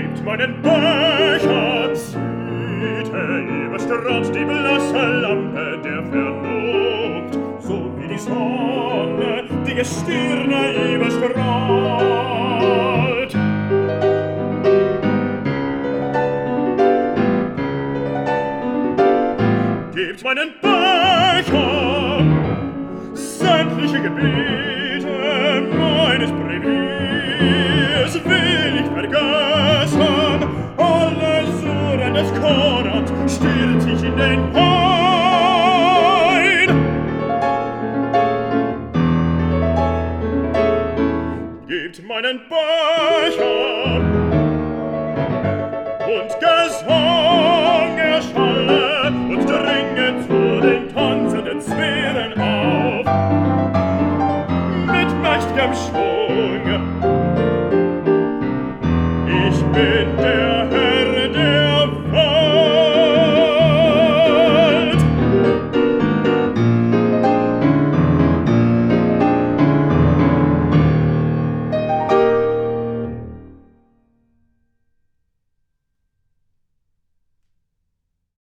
Gebt meinen Becher, zieht überstrahlt die blasse Lampe der Vernunft, so wie die Sonne die Gestirne überstrahlt. Gebt meinen Becher, sämtliche Gebete meines Breviers will ich vergessen, alle Suren des Korans stürz ich in den Wein. Gebt meinen Becher und Gesang erschalle und dringe zu den tanzenden Sphären auf. Mit mächtigem Schwung, ich bin der